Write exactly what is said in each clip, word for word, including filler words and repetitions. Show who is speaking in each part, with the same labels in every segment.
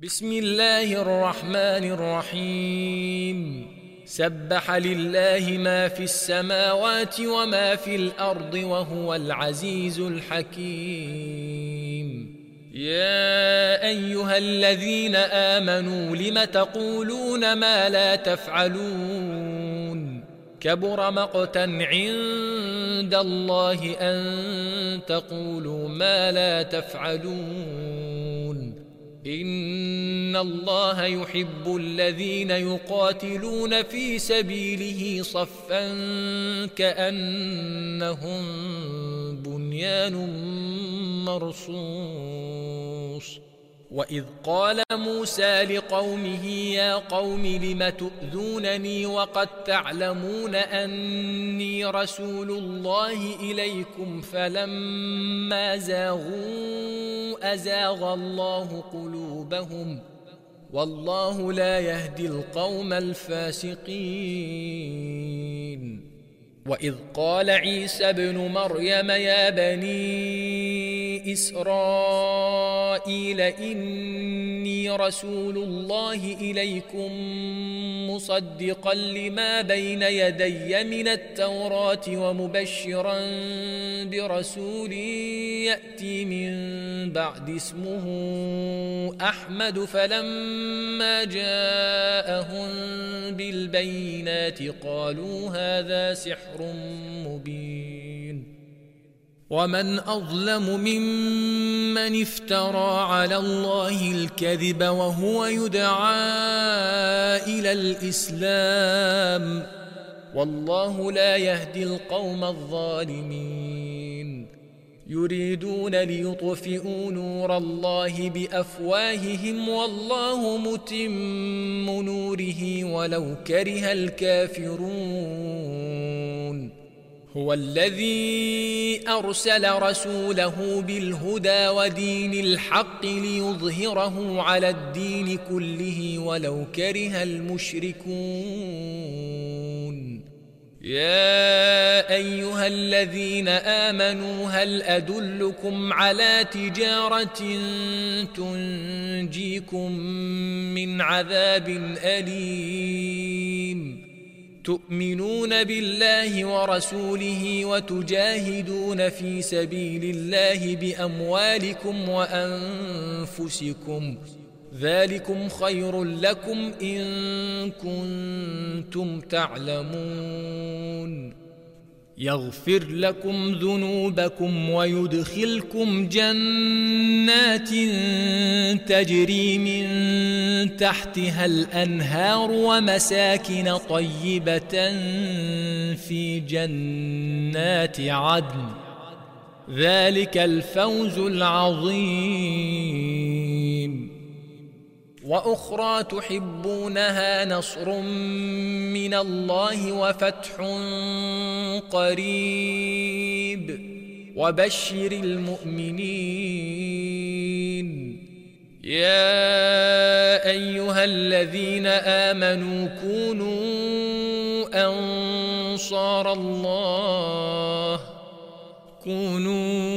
Speaker 1: بسم الله الرحمن الرحيم. سبح لله ما في السماوات وما في الأرض وهو العزيز الحكيم. يا أيها الذين آمنوا لم تقولون ما لا تفعلون؟ كبر مقتا عند الله أن تقولوا ما لا تفعلون. إن الله يحب الذين يقاتلون في سبيله صفا كأنهم بنيان مرصوص. وإذ قال موسى لقومه يا قوم لم تؤذونني وقد تعلمون أني رسول الله إليكم فلما زاغوا أزاغ الله قلوبهم والله لا يهدي القوم الفاسقين. وإذ قال عيسى ابن مريم يا بني إسرائيل إني رسول الله إليكم مصدقا لما بين يدي من التوراة ومبشرا برسول يأتي من بعد اسمه أحمد فلما جاءهم بالبينات قالوا هذا سحر مبين. ومن أظلم ممن افترى على الله الكذب وهو يدعى إلى الإسلام والله لا يهدي القوم الظالمين. يريدون ليطفئوا نور الله بأفواههم والله متم نوره ولو كره الكافرون. هو الذي أرسل رسوله بالهدى ودين الحق ليظهره على الدين كله ولو كره المشركون. يا أيها الذين آمنوا هل أدلكم على تجارة تنجيكم من عذاب أليم؟ تؤمنون بالله ورسوله وتجاهدون في سبيل الله بأموالكم وأنفسكم ذلكم خير لكم إن كنتم تعلمون. يغفر لكم ذنوبكم ويدخلكم جنات تجري من تحتها الأنهار ومساكن طيبة في جنات عدن ذلك الفوز العظيم. وأخرى تحبونها نصر من الله وفتح قريب وبشر المؤمنين. يا أيها الذين آمنوا كونوا أنصار الله كونوا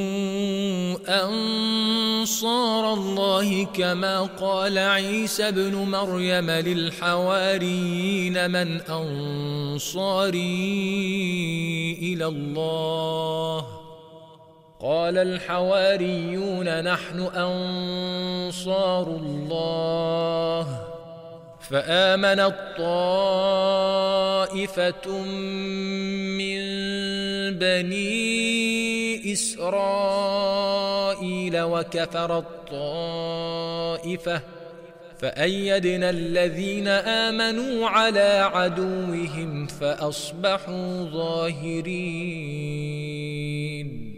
Speaker 1: أنصار الله كما قال عيسى ابن مريم للحواريين من أنصاري إلى الله قال الحواريون نحن أنصار الله. فآمنت طائفة من بني إسرائيل وكفرت طائفة فأيدنا الذين آمنوا على عدوهم فأصبحوا ظاهرين.